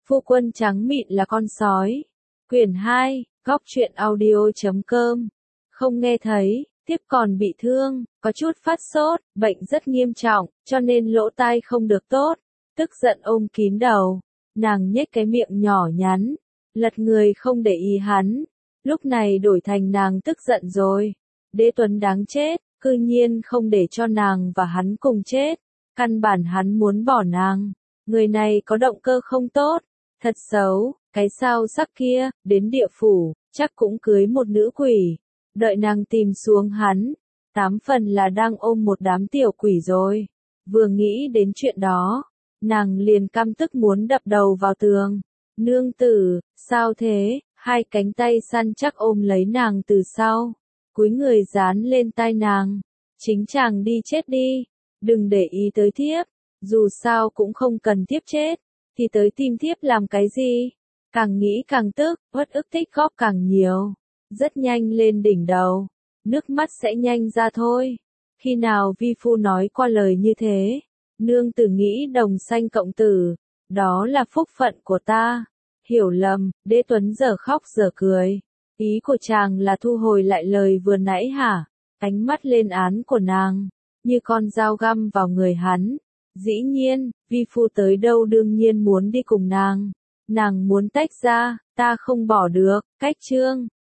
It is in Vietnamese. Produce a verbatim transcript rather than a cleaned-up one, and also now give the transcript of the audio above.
Phu quân trắng mịn là con sói. Quyển hai, góc truyện audio chấm com. Không nghe thấy, tiếp còn bị thương, có chút phát sốt, bệnh rất nghiêm trọng, cho nên lỗ tai không được tốt. Tức giận ôm kín đầu, nàng nhếch cái miệng nhỏ nhắn, lật người không để ý hắn. Lúc này đổi thành nàng tức giận rồi. Đế Tuấn đáng chết, cư nhiên không để cho nàng và hắn cùng chết. Căn bản hắn muốn bỏ nàng. Người này có động cơ không tốt, thật xấu, cái sao sắc kia, đến địa phủ, chắc cũng cưới một nữ quỷ. Đợi nàng tìm xuống hắn, tám phần là đang ôm một đám tiểu quỷ rồi. Vừa nghĩ đến chuyện đó, nàng liền căm tức muốn đập đầu vào tường. Nương tử, sao thế? Hai cánh tay săn chắc ôm lấy nàng từ sau, cúi người dán lên tai nàng. Chính chàng đi chết đi, đừng để ý tới thiếp, dù sao cũng không cần thiếp chết, thì tới tìm thiếp làm cái gì? Càng nghĩ càng tức, uất ức tích góp càng nhiều, rất nhanh lên đỉnh đầu, nước mắt sẽ nhanh ra thôi. Khi nào vi phu nói qua lời như thế, nương tử nghĩ đồng sanh cộng tử, đó là phúc phận của ta. Hiểu lầm, Đế Tuấn giờ khóc giờ cười. Ý của chàng là thu hồi lại lời vừa nãy hả? Ánh mắt lên án của nàng, như con dao găm vào người hắn. Dĩ nhiên, vi phu tới đâu đương nhiên muốn đi cùng nàng. Nàng muốn tách ra, ta không bỏ được. Cách chương